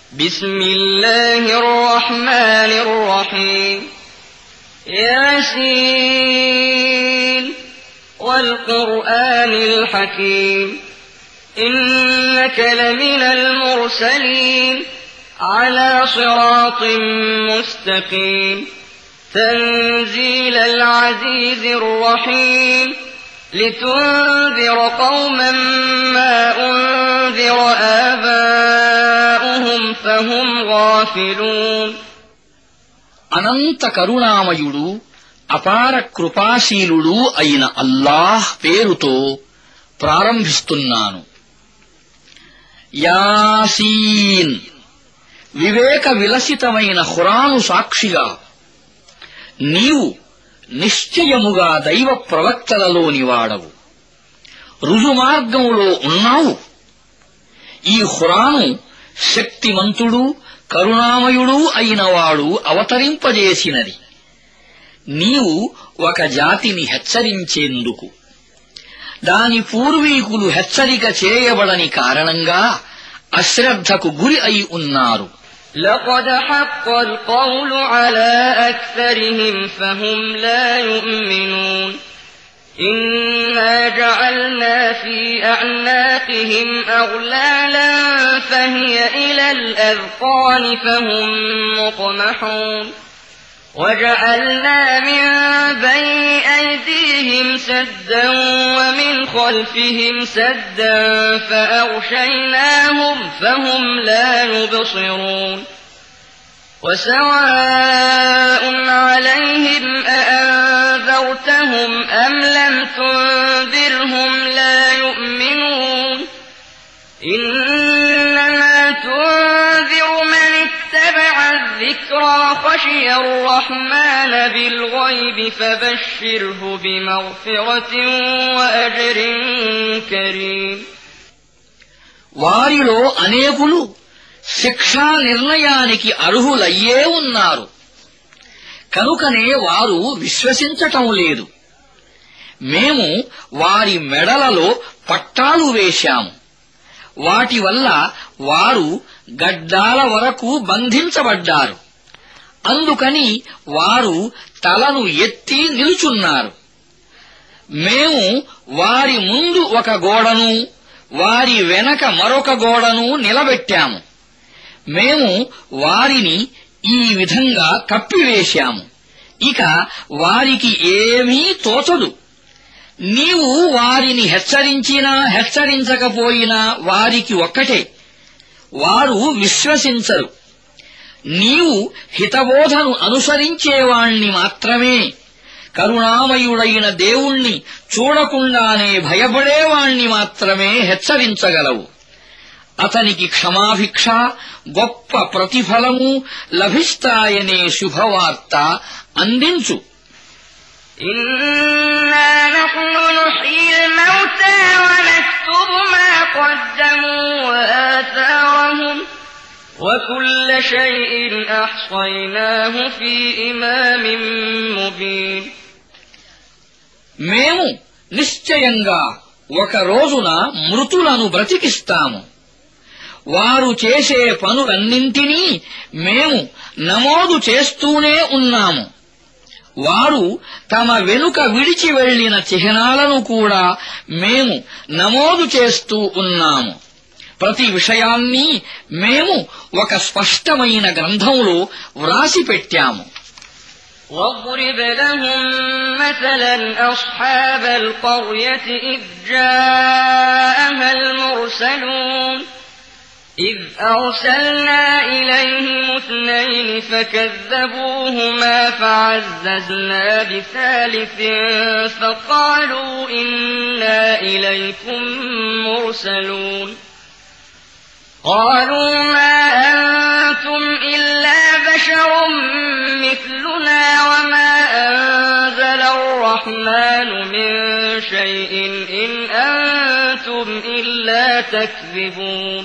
بسم الله الرحمن الرحيم ياسين والقرآن الحكيم إنك لمن المرسلين على صراط مستقيم تنزيل العزيز الرحيم لتنذر قوما ما أنذر آباؤهم فهم غافلون అనంత కరుణామయుడు అపార కృపాశీలుడు అయిన అల్లాహ్ పేరుతో ప్రారంభిస్తున్నాను. యాసీన్ వివేక విలసితమైన ఖురాను సాక్షిగా నీవు నిశ్చయముగా దైవ ప్రవక్తలలోని వాడవు, రుజుమార్గంలో ఉన్నావు. ఈ ఖురాను శక్తిమంతుడు కరుణామయుడు అయినవాడు అవతరింపజేసినది. నీవు ఒక జాతిని హెచ్చరించేందుకు, దాని పూర్వీకులు హెచ్చరిక చేయబడని కారణంగా అశ్రద్ధకు గురి అయి ఉన్నారు. لقد حق القول على أكثرهم فهم لا يؤمنون إنا جعلنا في أعناقهم أغلالا فهي إلى الأذقان فهم مقمحون وجعلنا من بين أيديهم سدا ومن خلفهم سدا فأغشيناهم فهم لا يبصرون وسواء عليهم أأنذرتهم أم لم تنذرهم لا يؤمنون إنما تنذر من اتبع الذكرى خشي الرحمن بالغيب فبشره بمغفرة وأجر كريم వారిలో అనేకులు శిక్షా నిర్ణయానికి అర్హులయ్యే ఉన్నారు, కనుకనే వారు విశ్వసించటం లేదు. మేము వారి మెడలలో పట్టాలు వేశాము, వాటి వల్ల వారు గడ్డాల వరకు బంధించబడ్డారు. అందుకని వారు తలను ఎత్తి నిలుచున్నారు. మేము వారి ముందు ఒక గోడను, వారి వెనక మరొక గోడను నిలబెట్టాము. మేము వారిని ఈ విధంగా కప్పివేశాము, ఇక వారికి ఏమీ తోచదు. నీవు వారిని హెచ్చరించినా హెచ్చరించకపోయినా వారికి ఒక్కటే, వారు విశ్వసించరు. నీవు హితబోధను అనుసరించేవాణ్ణి మాత్రమే, కరుణామయుడైన దేవుణ్ణి చూడకుండానే భయపడేవాణ్ణి మాత్రమే హెచ్చరించగలవు. అతనికి క్షమాభిక్ష, గొప్ప ప్రతిఫలము లభిస్తాయనే శుభవార్త అందించు. إنا نحن نحيي الموتى ونكتب ما قدموا وآثارهم وكل شيء أحصيناه في إمام مبين మేము నిశ్చయంగా ఒక రోజున మృతులను బ్రతికిస్తాము. వారు చేసే పనులన్నింటినీ మేము నమోదు చేస్తూనే ఉన్నాము. వారు తమ వెనుక విడిచి వెళ్లిన చిహ్నాలను కూడా మేము నమోదు చేస్తూ ఉన్నాము. ప్రతి విషయాన్ని మేము ఒక స్పష్టమైన గ్రంథంలో వ్రాసిపెట్టాము. واضرب لهم مثلا أصحاب القرية إذ جاءها المرسلون إذ أرسلنا إليهم 2 فكذبوهما فعززنا بثالث فقالوا إنا إليكم مرسلون قالوا ما أنتم إلا بشر مثلنا وما أنزل الرحمن من شيء إن أنتم إلا تكذبون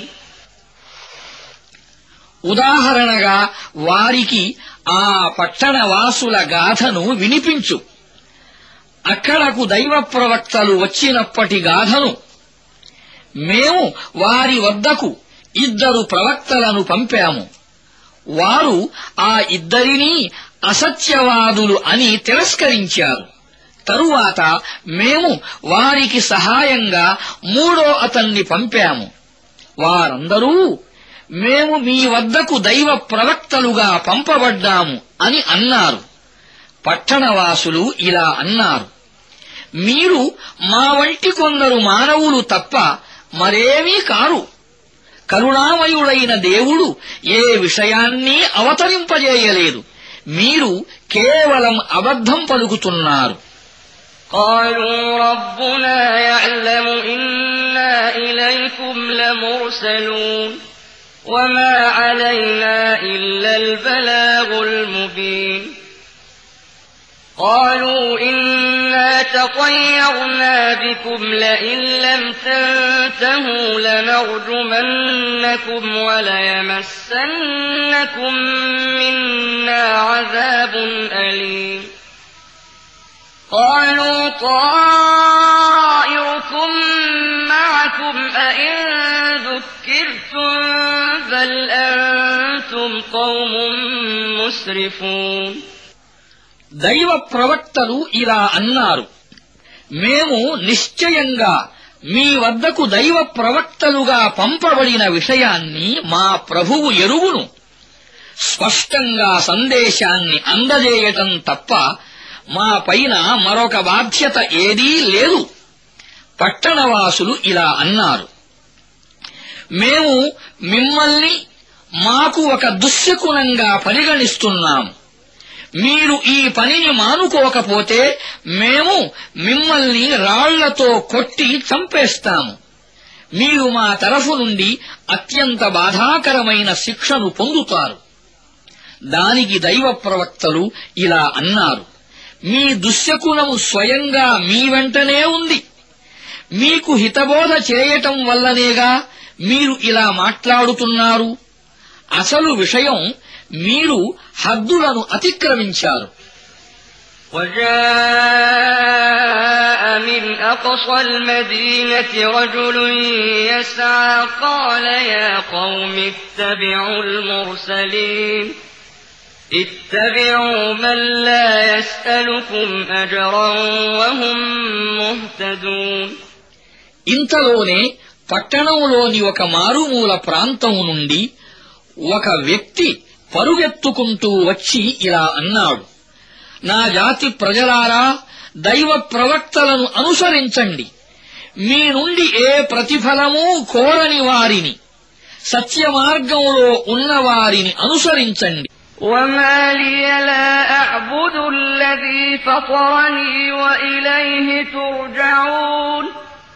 ఉదాహరణగా వారికి ఆ పట్టణవాసుల గాథను వినిపించు. అక్కడకు దైవ ప్రవక్తలు వచ్చినప్పటి గాథను. మేము వారి వద్దకు 2 ప్రవక్తలను పంపాము. వారు ఆ ఇద్దరినీ అసత్యవాదులు అని తిరస్కరించారు. తరువాత మేము వారికి సహాయంగా 3వ అతన్ని పంపాము. వారందరూ మేము మీ వద్దకు దైవ ప్రవక్తలుగా పంపబడ్డాము అని అన్నారు. పట్టణవాసులు ఇలా అన్నారు, మీరు మా వంటి కొందరు మానవులు తప్ప మరేమీ కారు. కరుణామయుడైన దేవుడు ఏ విషయాన్ని అవతరింపజేయలేదు. మీరు కేవలం అబద్ధం పలుకుతున్నారు. قالوا ربنا يعلم إنا إليكم لمرسلون وما علينا إلا البلاغ المبين قالوا إنا تطيرنا بكم لئن لم تنتهوا لنرجمنكم وليمسنكم منا عذاب أليم قالوا طائركم معكم أئن ذكرتم بل أنتم قوم مسرفون దైవ ప్రవక్తలు ఇలా అన్నారు, మేము నిశ్చయంగా మీ వద్దకు దైవ ప్రవక్తలుగా పంపబడిన విషయాన్ని మా ప్రభువు ఎరుగును. స్పష్టంగా సందేశాన్ని అందజేయటం తప్ప మా పైన మరొక బాధ్యత ఏదీ లేదు. పట్టణవాసులు ఇలా అన్నారు, మేము మిమ్మల్ని మాకు ఒక దుశ్శకునంగా పరిగణిస్తున్నాము. మీరు ఈ పనిని మానుకోకపోతే మేము మిమ్మల్ని రాళ్లతో కొట్టి చంపేస్తాము. మీరు మా తరఫు నుండి అత్యంత బాధాకరమైన శిక్షను పొందుతారు. దానికి దైవ ప్రవక్తలు ఇలా అన్నారు, మీ దుశ్శకునము స్వయంగా మీ వెంటనే ఉంది. మీకు హితబోధ చేయటం వల్లనేగా మీరు ఇలా మాట్లాడుతున్నారు. అసలు విషయం మీరు హద్దులను అతిక్రమించారు. وجاء من أقصى المدينة رجل يسعى قال يا قوم اتبعوا المرسلين اتبعوا من لا يسألكم أجرا وهم مهتدون ఇంతలోనే పట్టణంలోని ఒక మారుమూల ప్రాంతం నుండి ఒక వ్యక్తి పరుగెత్తుకుంటూ వచ్చి ఇలా అన్నాడు, నా జాతి ప్రజలారా, దైవ ప్రవక్తలను అనుసరించండి. మీ నుండి ఏ ప్రతిఫలమూ కోరని వారిని, సత్యమార్గంలో ఉన్నవారిని అనుసరించండి. وما لي لا أعبد الذي فطرني وإليه ترجعون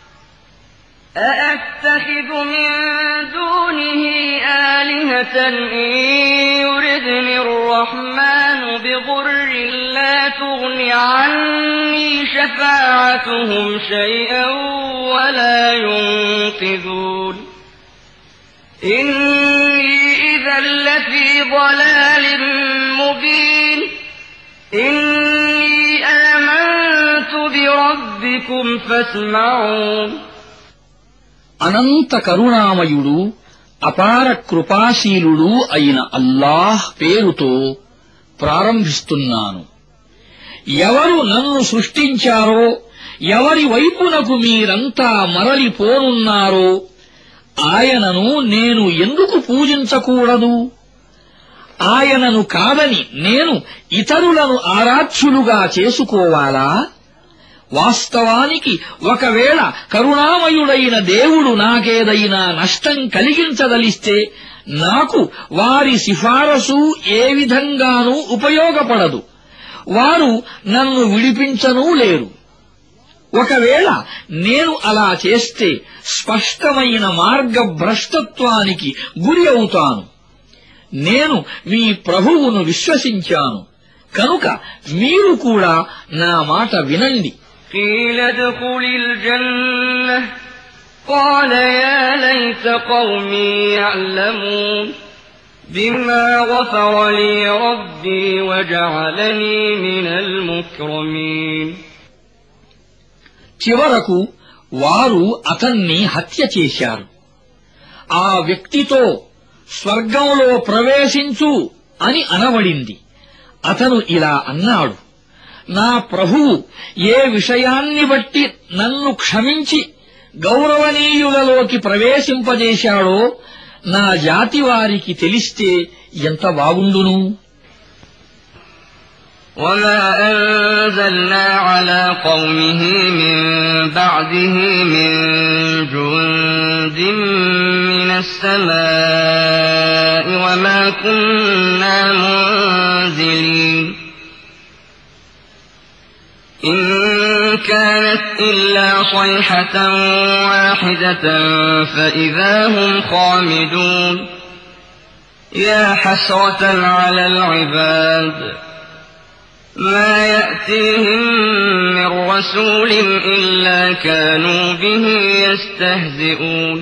أأتخذ من دونه آلهة إن يردني الرحمن بضر لا تغن عني شفاعتهم شيئا ولا ينقذون إني إذا لفي ضلال مبين إني آمنت بربكم فاسمعون అనంత కరుణామయుడు అపార కృపాశీలుడు అయిన అల్లాహ్ పేరుతో ప్రారంభిస్తున్నాను. ఎవరు నన్ను సృష్టించారో, ఎవరి వైపునకు మీరంతా మరలిపోనున్నారో ఆయనను నేను ఎందుకు పూజించకూడదు? ఆయనను కాదని నేను ఇతరులను ఆరాధ్యులుగా చేసుకోవాలా? వాస్తవానికి ఒకవేళ కరుణామయుడైన దేవుడు నాకేదైనా నష్టం కలిగించదలిస్తే నాకు వారి సిఫారసు ఏ విధంగానూ ఉపయోగపడదు. వారు నన్ను విడిపించనూ లేరు. ఒకవేళ నేను అలా చేస్తే స్పష్టమైన మార్గభ్రష్టత్వానికి గురి అవుతాను. నేను మీ ప్రభువును విశ్వసించాను కనుక మీరు కూడా నా మాట వినండి. قيل ادخل الجنة قال يا ليت قومي يعلمون بما غفر لي ربي وجعلني من المكرمين చివరకు వారు అతన్ని హత్య చేశారు. ఆ వ్యక్తితో స్వర్గంలో ప్రవేశించు అని అనబడింది. అతను ఇలా అన్నాడు, నా ప్రభువు ఏ విషయాన్ని బట్టి నన్ను క్షమించి గౌరవనీయులలోకి ప్రవేశింపజేశాడో నా జాతి వారికి తెలిస్తే ఎంత బాగుండును. وما أنزلنا على قومه من بعده من جند من السماء وما كنا منزلين إن كانت إلا صيحة واحدة فإذا هم خامدون يا حسرة على العباد ما يأتيهم من رسول إلا كانوا به يستهزئون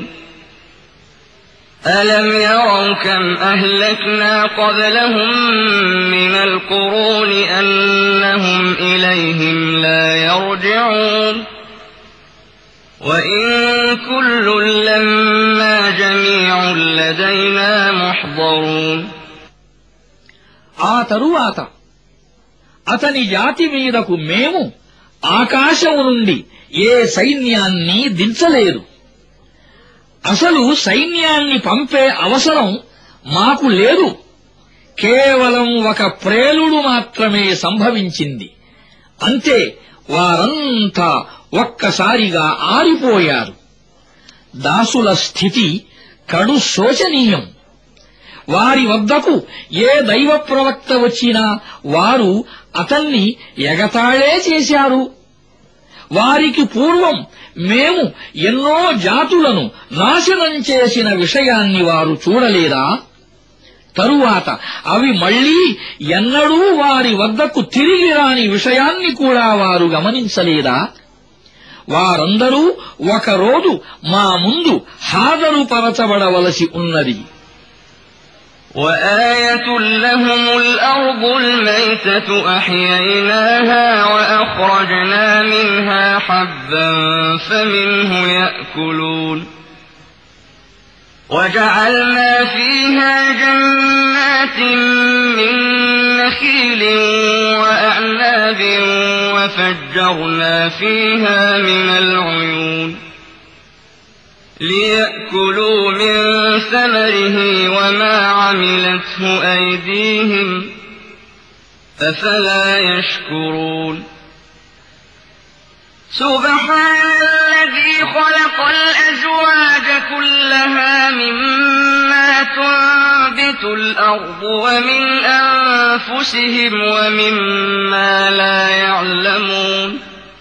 ألم يروا كم أهلكنا قبلهم من القرون أنهم إليهم لا يرجعون وإن كل لما جميع لدينا محضرون. ఆ తరువాత అతని జాతి మీదకు మేము ఆకాశం నుండి ఏ సైన్యాన్ని దించలేదు. అసలు సైన్యాన్ని పంపే అవసరం మాకు లేదు. కేవలం ఒక ప్రేలుడు మాత్రమే సంభవించింది. అంతే, వారంతా ఒక్కసారిగా ఆరిపోయారు. దాసుల స్థితి కడు శోచనీయం. వారి వద్దకు ఏ దైవ ప్రవక్త వచ్చినా వారు అతన్ని ఎగతాళే చేశారు. వారికి పూర్వం మేము ఎన్నో జాతులను నాశనం చేసిన విషయాన్ని వారు చూడలేదా? తరువాత అవి మళ్లీ ఎన్నడూ వారి వద్దకు తిరిగి రాని విషయాన్ని కూడా వారు గమనించలేదా? వారందరూ ఒకరోజు మా ముందు హాజరుపరచబడవలసి ఉన్నది. وآية لهم الأرض الميتة أحييناها وأخرجنا منها حبا فمنه يأكلون وجعلنا فيها جنات من نخيل وأعناب وفجرنا فيها من العيون ليأكلوا من ثمره وما عملته أيديهم أفلا يشكرون. سبحان الذي خلق الأزواج كلها مما تنبت الأرض ومن أنفسهم ومما لا يعلمون.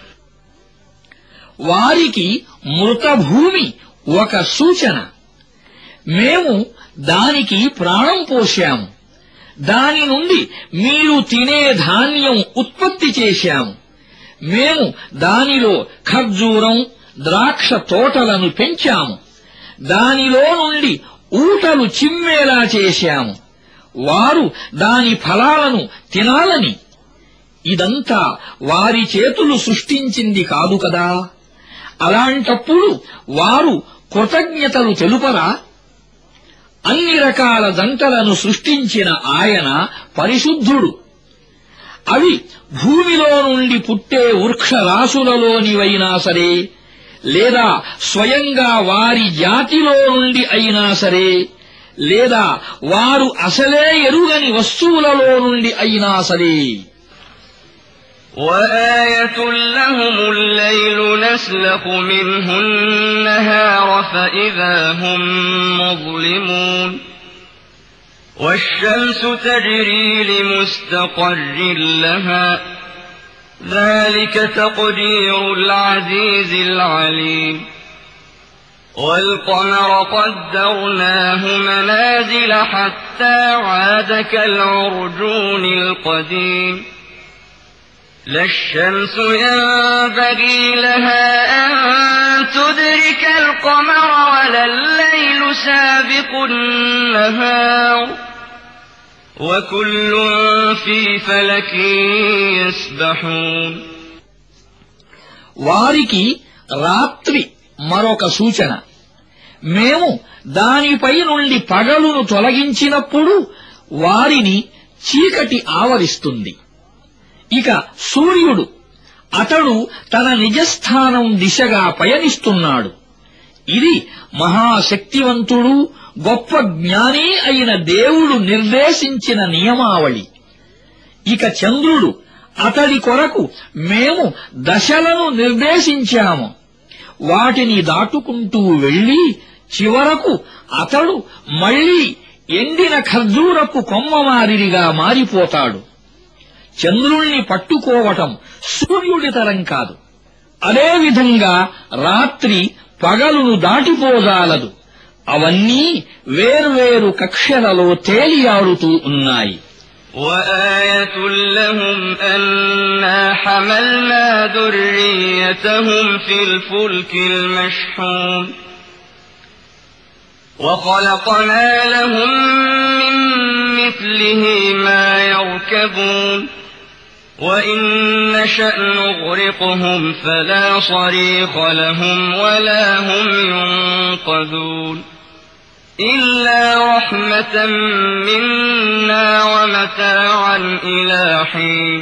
వారికి మృతభూమి ఒక సూచన. మేము దానికి ప్రాణం పోశాము. దాని నుండి మీరు తినే ధాన్యం ఉత్పత్తి చేశాము. మేము దానిలో ఖర్జూరం, ద్రాక్ష తోటలను పెంచాము. దానిలో నుండి ఊటలు చిమ్మేలా చేశాము. వారు దాని ఫలాలను తినాలని. ఇదంతా వారి చేతులు సృష్టించింది కాదు కదా. అలాంటప్పుడు వారు కృతజ్ఞతలు తెలుపరా? అన్ని రకాల జంటలను సృష్టించిన ఆయన పరిశుద్ధుడు. అవి భూమిలో నుండి పుట్టే వృక్షరాశులలోనివైనా సరే, లేదా స్వయంగా వారి జాతిలో నుండి అయినా సరే, లేదా వారు అసలే ఎరుగని వస్తువులలో నుండి అయినా సరే. وآية لهم الليل نسلخ منه النهار فإذا هم مظلمون والشمس تجري لمستقر لها ذلك تقدير العزيز العليم والقمر قدرناه منازل حتى عاد كالعرجون القديم لا الشمس ينبغي لها أن تدرك القمر ولا الليل سابق النهار وكل في فلك يسبحون. వారికి రాత్రి మరొక సూచన. మేము దానిపై నుండి పగలును తొలగించినప్పుడు వారిని చీకటి ఆవరిస్తుంది. ఇక సూర్యుడు అతడు తన నిజస్థానం దిశగా పయనిస్తున్నాడు. ఇది మహాశక్తివంతుడు గొప్ప జ్ఞాని అయిన దేవుడు నిర్దేశించిన నియమావళి. ఇక చంద్రుడు అతడి కొరకు మేము దశలను నిర్దేశించాము. వాటిని దాటుకుంటూ వెళ్లి చివరకు అతడు మళ్లీ ఎండిన ఖర్జూరపు కొమ్మ మాదిరిగా మారిపోతాడు. చంద్రుణ్ణి పట్టుకోవటం సూర్యుడి తరం కాదు. అదేవిధంగా రాత్రి పగలును దాటిపోజాలదు. అవన్నీ వేర్వేరు కక్షలలో తేలియాడుతూ ఉన్నాయి. وآية لهم أنا حملنا ذريتهم في الفلك المشحون وخلقنا لهم من مثله ما يركبون وإن نشأ نغرقهم فلا صريخ لهم ولا هم ينقذون إلا رحمة منا ومتاعا إلى حين.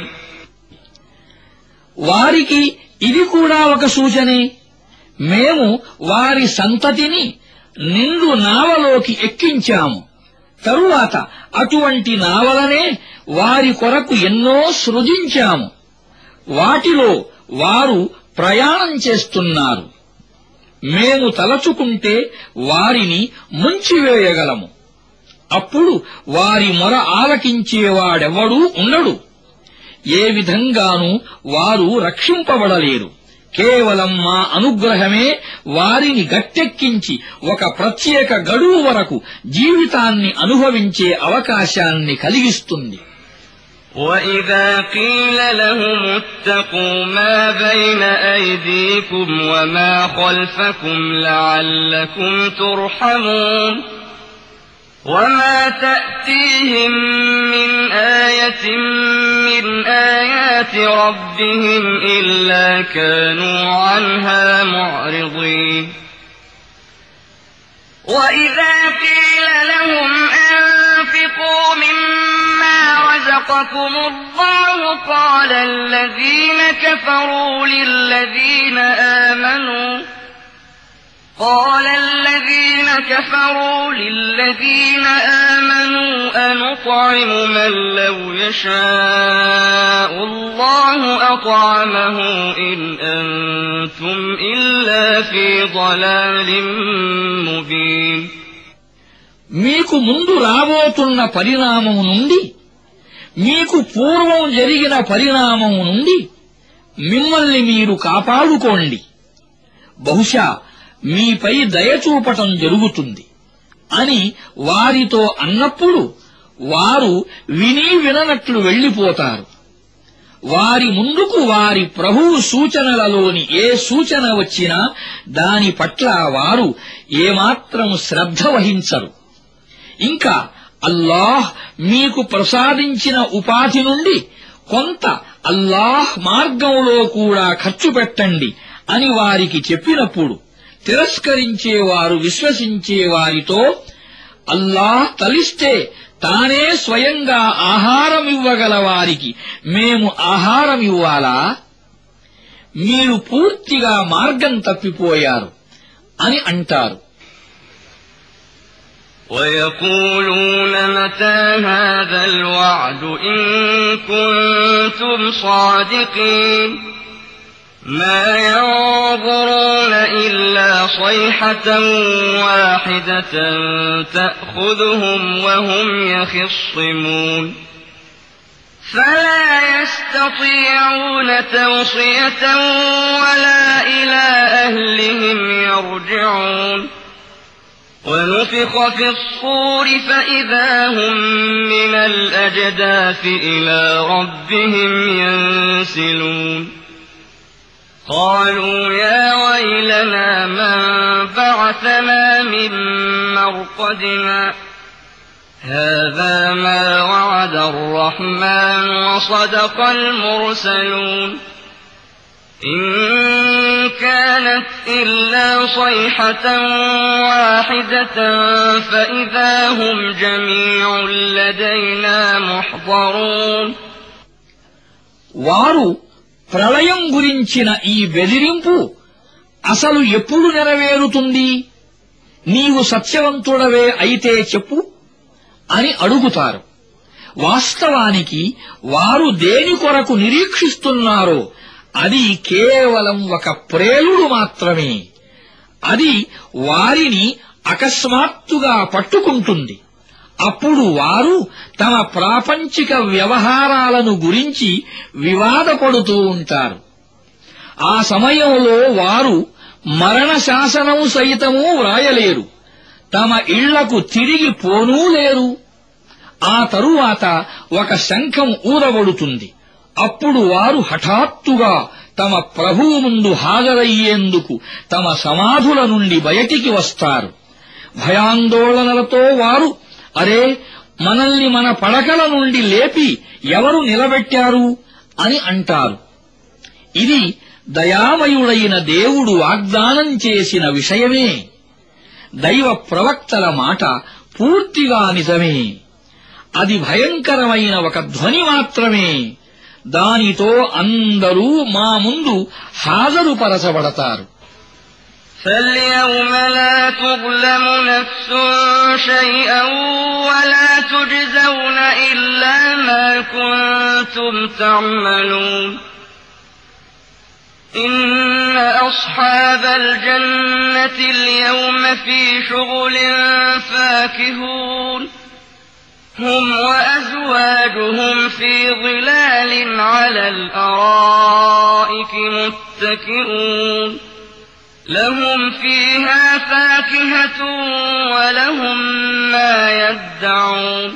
వారికి ఇది కూడా ఒక సూచనే. మేము వారి సంతతిని నిండు నావలోకి ఎక్కించాము. తరువాత అటువంటి నావలనే వారి కొరకు ఎన్నో సృజించాము. వాటిలో వారు ప్రయాణం చేస్తున్నారు. మేము తలచుకుంటే వారిని ముంచివేయగలము. అప్పుడు వారి మొర ఆలకించేవాడెవడూ ఉండడు. ఏ విధంగానూ వారు రక్షింపబడలేరు. కేవలం మా అనుగ్రహమే వారిని గట్టెక్కించి ఒక ప్రత్యేక గడువు వరకు జీవితాన్ని అనుభవించే అవకాశాన్ని కలిగిస్తుంది. وَإِذَا قِيلَ لَهُمُ اتَّقُوا مَا بَيْنَ أَيْدِيكُمْ وَمَا خَلْفَكُمْ لَعَلَّكُمْ تُرْحَمُونَ وَمَا تَأْتِيهِمْ مِنْ آيَةٍ مِنْ آيَاتِ رَبِّهِمْ إِلَّا كَانُوا عَنْهَا مُعْرِضِينَ وَإِذَا قِيلَ لَهُمْ أَنفِقُوا مِمَّا رَزَقَكُمُ اللَّهُ قَالَ الَّذِينَ كَفَرُوا لِلَّذِينَ آمَنُوا أَنُطْعِمُ مَن لَّوْ يَشَاءُ اللَّهُ أَطْعَمَهُ إِنْ أَنتُمْ إِلَّا فِي ضَلَالٍ مُّبِينٍ. మీకు ముందు రాబోతున్న పరిణామము నుండి, మీకు పూర్వం జరిగిన పరిణామము నుండి మిమ్మల్ని మీరు కాపాడుకోండి. బహుశా మీపై దయచూపటం జరుగుతుంది అని వారితో అన్నప్పుడు వారు విని విననట్లు వెళ్లిపోతారు. వారి ముందుకు వారి ప్రభువు సూచనలలోని ఏ సూచన వచ్చినా దాని పట్ల వారు ఏమాత్రం శ్రద్ధ వహించరు. ఇంకా అల్లాహ్ మీకు ప్రసాదించిన ఉపాధి నుండి కొంత అల్లాహ్ మార్గంలో కూడా ఖర్చు పెట్టండి అని వారికి చెప్పినప్పుడు తిరస్కరించేవారు విశ్వసించే వారితో అల్లాహ్ తలిస్తే తానే స్వయంగా ఆహారమివ్వగల వారికి మేము ఆహారమివ్వాలా? మీరు పూర్తిగా మార్గం తప్పిపోయారు అని అంటారు. وَيَقُولُونَ مَتَى هَذَا الْوَعْدُ إِن كُنتُمْ صَادِقِينَ مَا يَنظُرُونَ إِلَّا صَيْحَةً وَاحِدَةً تَأْخُذُهُمْ وَهُمْ يَخِصِّمُونَ فَلَا يَسْتَطِيعُونَ تَوْصِيَةً وَلَا إِلَىٰ أَهْلِهِمْ يَرْجِعُونَ وَنُفِخَ فِي الصُّورِ فَإِذَا هُم مِّنَ الْأَجْدَاثِ إِلَىٰ رَبِّهِمْ يَنسِلُونَ قَالُوا يَا وَيْلَنَا مَن بَعَثَنَا مِن مَّرْقَدِنَا هَٰذَا مَا وَعَدَ الرَّحْمَٰنُ وَصَدَقَ الْمُرْسَلُونَ إن كانت إلا صيحة واحدة فإذا هم جميع لدينا محضرون. వారు ప్రళయం గురించిన ఈ బెదిరింపు అసలు ఎప్పుడు నెరవేరుతుంది? నీవు సత్యవంతుడవే అయితే చెప్పు అని అడుగుతారు. వాస్తవానికి వారు దేని కొరకు నిరీక్షిస్తున్నారో అది కేవలం ఒక ప్రేలుడు మాత్రమే. అది వారిని అకస్మాత్తుగా పట్టుకుంటుంది. అప్పుడు వారు తమ ప్రాపంచిక వ్యవహారాలను గురించి వివాదపడుతూ ఉంటారు. ఆ సమయంలో వారు మరణ శాసనం సైతమూ వ్రాయలేరు. తమ ఇళ్లకు తిరిగి పోనూ లేరు. ఆ తరువాత ఒక శంఖం ఊదబడుతుంది. అప్పుడు వారు హఠాత్తుగా తమ ప్రభువు ముందు హాజరయ్యేందుకు తమ సమాధుల నుండి బయటికి వస్తారు. భయాందోళనలతో వారు, అరే, మనల్ని మన పడకల నుండి లేపి ఎవరు నిలబెట్టారు అని అంటారు. ఇది దయామయుడైన దేవుడు వాగ్దానం చేసిన విషయమే. దైవ ప్రవక్తల మాట పూర్తిగా నిజమే. అది భయంకరమైన ఒక ధ్వని మాత్రమే. దానితో అందరూ మా ముందు హాజరుపరచబడతారు. فاليوم لا تظلم نفس شيئا ولا تجزون إلا ما كنتم تعملون. إن أصحاب الجنة اليوم في شغل فاكهون. هم وأزواجهم في ظلال على الأرائك متكئون. لهم فيها فاكهة ولهم ما يدعون.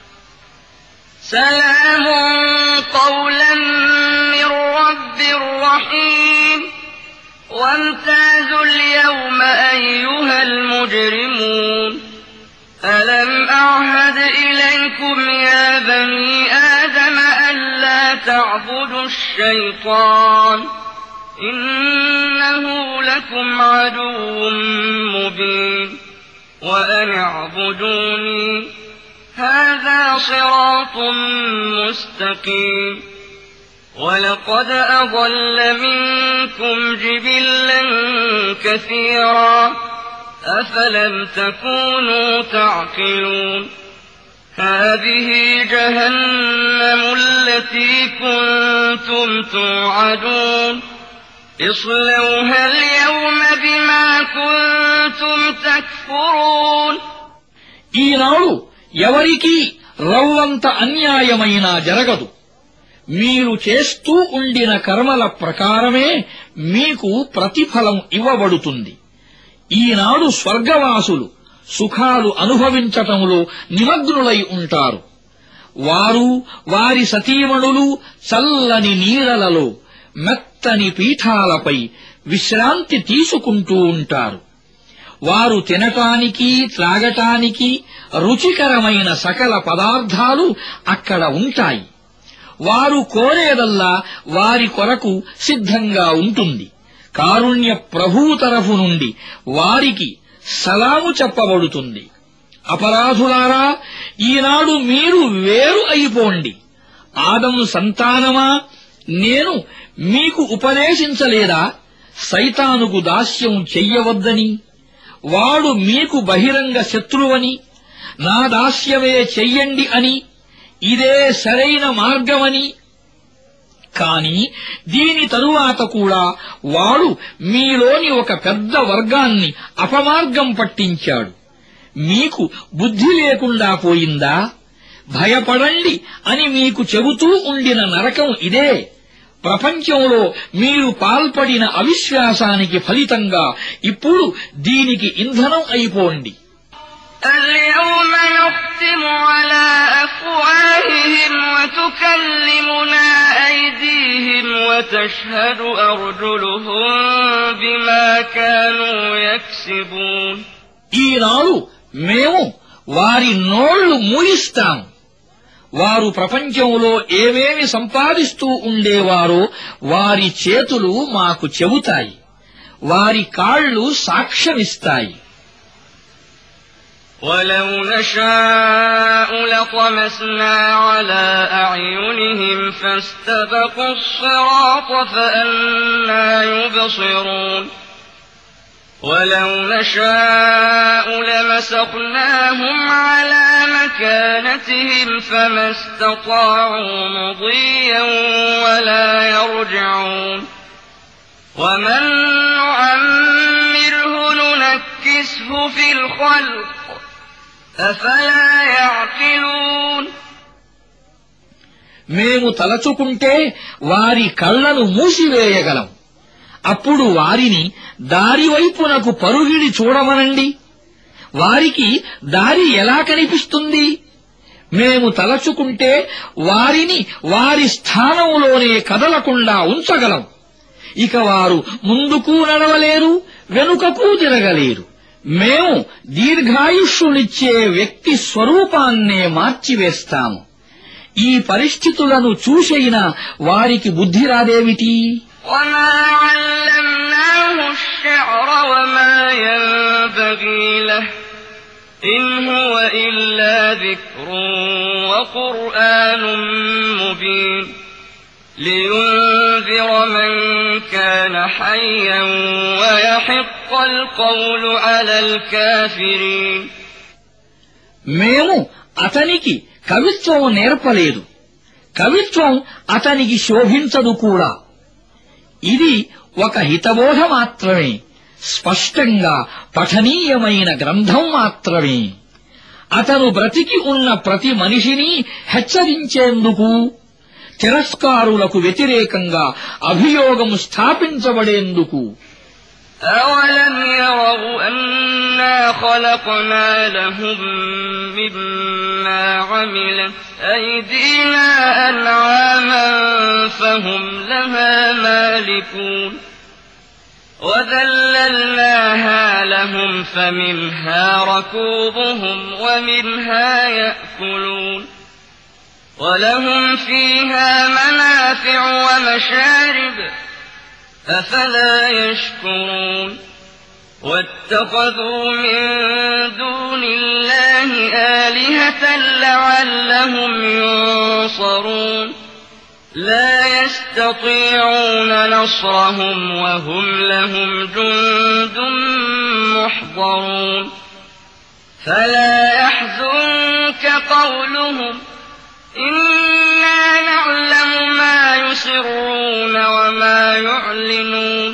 سلام قولا من رب رحيم. وامتازوا اليوم أيها المجرمون. ألم أعهد إليكم يا بني آدم ألا تعبدوا الشيطان إنه لكم عدو مبين. وأن اعبدوني هذا صراط مستقيم. ولقد أضل منكم جبلا كثيرا أفلم تكونوا تعقلون. هذه جهنم التي كنتم توعدون. اصلوها اليوم بما كنتم تكفرون. ఈనాడు ఎవరికీ రవ్వంత అన్యాయమైనా జరగదు. మీరు చేస్తూ ఉండిన కర్మల ప్రకారమే మీకు ప్రతిఫలం ఇవ్వబడుతుంది. ఈనాడు స్వర్గవాసులు సుఖాలు అనుభవించటంలో నిమగ్నులై ఉంటారు. వారు వారి సతీమణులు చల్లని నీడలలో మెత్తని పీఠాలపై విశ్రాంతి తీసుకుంటూ ఉంటారు. వారు తినటానికి త్రాగటానికి రుచికరమైన సకల పదార్థాలు అక్కడ ఉంటాయి. వారు కోరేదల్లా వారి కొరకు సిద్ధంగా ఉంటుంది. కారుణ్య ప్రభువు తరఫు నుండి వారికి సలాము చెప్పబడుతుంది. అపరాధులారా, ఈనాడు మీరు వేరు అయిపోండి. ఆదము సంతానమా, నేను మీకు ఉపదేశించలేదా సైతానుకు దాస్యం చెయ్యవద్దని? వాడు మీకు బహిరంగ శత్రువని, నా దాస్యమే చెయ్యండి అని, ఇదే సరైన మార్గమని. కాని దీని తరువాత కూడా వాడు మీలోని ఒక పెద్ద వర్గాన్ని అపమార్గం పట్టించాడు. మీకు బుద్ధి లేకుండా పోయిందా? భయపడండి అని మీకు చెబుతూ ఉండిన నరకం ఇదే. ప్రపంచంలో మీరు పాల్పడిన అవిశ్వాసానికి ఫలితంగా ఇప్పుడు దీనికి ఇంధనం అయిపోండి. اليوم نختم على أفواههم وتكلمنا أيديهم وتشهد أرجلهم بما كانوا يكسبون. ఈనాడు మేము వారి నోళ్లు మూయిస్తాం, వారు ప్రపంచంలో ఏమేమి సంపాదిస్తూ ఉండేవారో వారి చేతులు మాకు చెబుతాయి, వారి కాళ్ళు సాక్ష్యమిస్తాయి. وَلَوْ نَشَاءُ لَطَمَسْنَا عَلَى أَعْيُنِهِمْ فَاسْتَبَقُوا الصِّرَاطَ فَأَنَّىٰ يُبْصِرُونَ وَلَوْ نَشَاءُ لَمَسَخْنَاهُمْ عَلَىٰ مَكَانَتِهِمْ فَمَا اسْتَطَاعُوا مُضِيًّا وَلَا يَرْجِعُونَ وَمَن نُّعَمِّرْهُ نُنَكِّسْهُ فِي الْخَلْقِ أَفَلَا يَعْقِلُونَ మేము తలచుకుంటే వారి కళ్లను మూసివేయగలం. అప్పుడు వారిని దారివైపునకు పరుగిడి చూడమనండి. వారికి దారి ఎలా కనిపిస్తుంది? మేము తలచుకుంటే వారిని వారి స్థానంలోనే కదలకుండా ఉంచగలం. ఇక వారు ముందుకు నడవలేరు, వెనుకకు తిరగలేరు. మేము దీర్ఘాయుష్యునిచ్చే వ్యక్తి స్వరూపాన్నే మార్చివేస్తాము. ఈ పరిస్థితులను చూసైనా వారికి బుద్ధి రాదేమిటి? وَمَا عَلَّمْنَاهُ الشِّعْرَ وَمَا يَنبَغِي لَهُ إِنْ هُوَ إِلَّا ذِكْرٌ وَقُرْآنٌ مُّبِينٌ لِيُنذِرَ مَن كَانَ حَيًّا وَيَحِقَّ الْقَوْلُ عَلَى الْكَافِرِينَ మేము అతనికి కవిత్వం నేర్పలేదు. కవిత్వం అతనికి శోభించదు కూడా. ఇది ఒక హితబోధ మాత్రమే, స్పష్టంగా పఠనీయమైన గ్రంథం మాత్రమే. అతను బ్రతికి ఉన్న ప్రతి మనిషిని హెచ్చరించేందుకు, తిరస్కారులకు వ్యతిరేకంగా అభియోగం స్థాపించబడేందుకు. أَوَلَمْ يَرَوْا أَنَّا خَلَقْنَا لَهُم مِّمَّا عَمِلَتْ أَيْدِينَا أَنْعَامًا فَهُمْ لَهَا مَالِكُونَ وَذَلَّلْنَاهَا لَهُمْ فَمِنْهَا رَكُوبُهُمْ وَمِنْهَا يَأْكُلُونَ وَلَهُمْ فِيهَا مَنَافِعُ وَمَشَارِبُ أَفَلَا يَشْكُرُونَ وَاتَّخَذُوا مِن دُونِ اللَّهِ آلِهَةً لَّعَلَّهُمْ يُنصَرُونَ لَا يَسْتَطِيعُونَ نَصْرَهُمْ وَهُمْ لَهُمْ جُندٌ مُّحْضَرُونَ فَلَا يَحْزُنكَ قَوْلُهُمْ إِنَّا نَعْلَمُ مَا يُسِرُّونَ وَمَا يُعْلِنُونَ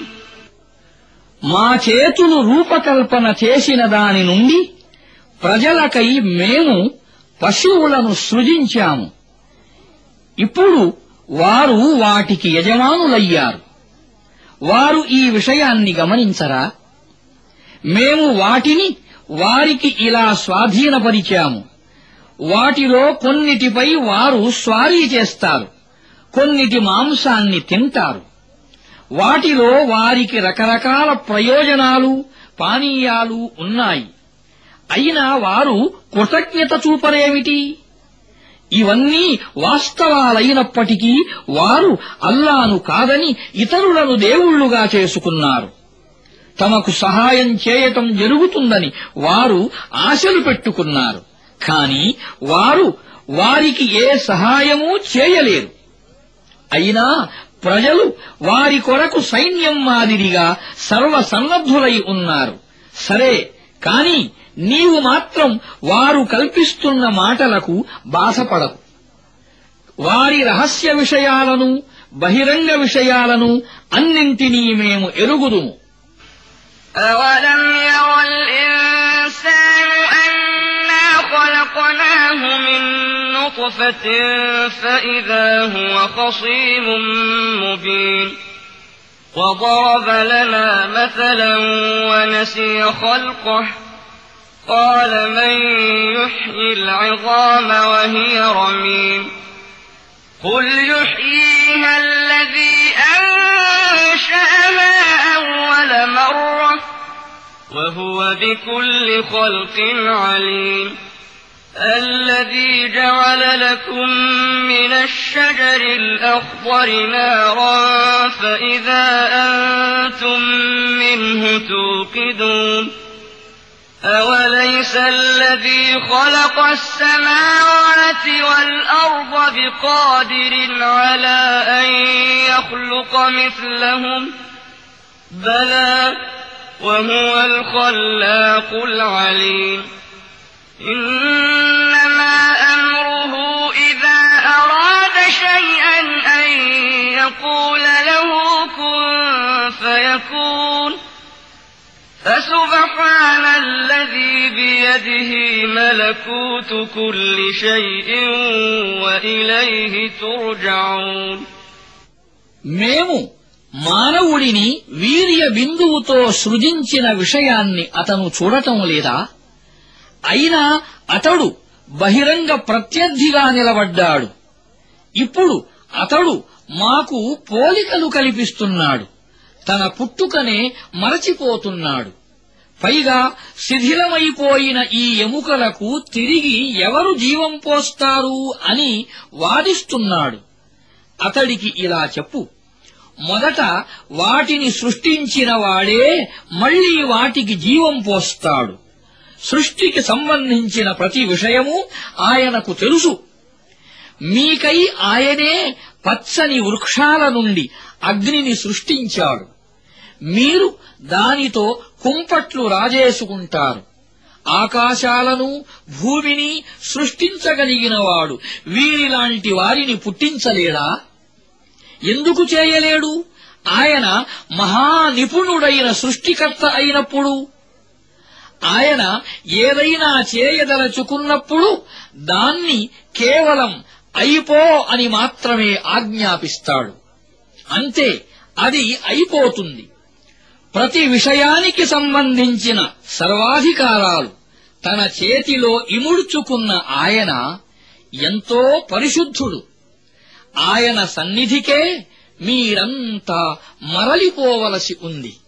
మా చేతులు రూపకల్పన చేసిన దాని నుండి ప్రజలకై మేము పశువులను సృజించాము. ఇప్పుడు వారు వాటికి యజమానులయ్యారు. వారు ఈ విషయాన్ని గమనించరా? మేము వాటిని వారికి ఇలా స్వాధీనపరిచాము. వాటిలో కొన్నిటిపై వారు స్వారీ చేస్తారు, కొన్నిటి మాంసాన్ని తింటారు. వాటిలో వారికి రకరకాల ప్రయోజనాలు, పానీయాలు ఉన్నాయి. అయినా వారు కృతజ్ఞత చూపరేమిటి? ఇవన్నీ వాస్తవాలైనప్పటికీ వారు అల్లాను కాదని ఇతరులను దేవుళ్లుగా చేసుకున్నారు. తమకు సహాయం చేయటం జరుగుతుందని వారు ఆశలు పెట్టుకున్నారు. కాని వారు వారికి ఏ సహాయమూ చేయలేరు. అయినా ప్రజలు వారి కొరకు సైన్యం మాదిరిగా సర్వసన్నద్ధులై ఉన్నారు. సరే, కాని నీవు మాత్రం వారు కల్పిస్తున్న మాటలకు బాధపడకు. వారి రహస్య విషయాలను, బహిరంగ విషయాలను అన్నింటినీ మేము ఎరుగుదుము. أَوَلَمْ يَرَ الْإِنسَانُ أَنَّا خَلَقْنَاهُ مِن نُّطْفَةٍ فَإِذَا هُوَ خَصِيمٌ مُّبِينٌ وَضَرَبَ لَنَا مَثَلًا وَنَسِيَ خَلْقَهُ قَالَ مَن يُحْيِي الْعِظَامَ وَهِيَ رَمِيمٌ قُلْ يُحْيِيهَا الَّذِي أَنشَأَهَا أَوَّلَ مَرَّةٍ وَهُوَ بِكُلِّ خَلْقٍ عَلِيمٌ الذي جعل لكم من الشجر الأخضر نارا فإذا أنتم منه توقدون أوليس الذي خلق السماوات والأرض بقادر على أن يخلق مثلهم بلى وهو الخلاق العليم إنما أمره إذا أراد شيئا أن يقول له كن فيكون فسبحان الذي بيده ملكوت كل شيء وإليه ترجعون మేము మానవుడిని వీర్య బిందువుతో సృజించిన విషయాన్ని అతను చూడటం లేదా? అయినా అతడు బహిరంగ ప్రత్యర్థిగా నిలబడ్డాడు. ఇప్పుడు అతడు మాకు పోలికలు కల్పిస్తున్నాడు. తన పుట్టుకనే మరచిపోతున్నాడు. పైగా శిథిలమైపోయిన ఈ ఎముకలకు తిరిగి ఎవరు జీవం పోస్తారు అని వాదిస్తున్నాడు. అతడికి ఇలా చెప్పు, మొదట వాటిని సృష్టించిన వాడే మళ్లీ వాటికి జీవం పోస్తాడు. సృష్టికి సంబంధించిన ప్రతి విషయము ఆయనకు తెలుసు. మీకై ఆయనే పచ్చని వృక్షాల నుండి అగ్నిని సృష్టించాడు. మీరు దానితో కుంపట్లు రాజేసుకుంటారు. ఆకాశాలను భూమిని సృష్టించగలిగినవాడు వీరిలాంటి వారిని పుట్టించలేడా? ఎందుకు చేయలేడు? ఆయన మహానిపుణుడైన సృష్టికర్త అయినప్పుడు. ఆయన ఏదైనా చేయదలచుకున్నప్పుడు దాన్ని కేవలం అయిపో అని మాత్రమే ఆజ్ఞాపిస్తాడు. అంతే, అది అయిపోతుంది. ప్రతి విషయానికి సంబంధించిన సర్వాధికారాలు తన చేతిలో ఇముడ్చుకున్న ఆయన ఎంతో పరిశుద్ధుడు. ఆయన సన్నిధికే మీరంతా మరలిపోవలసి ఉంది.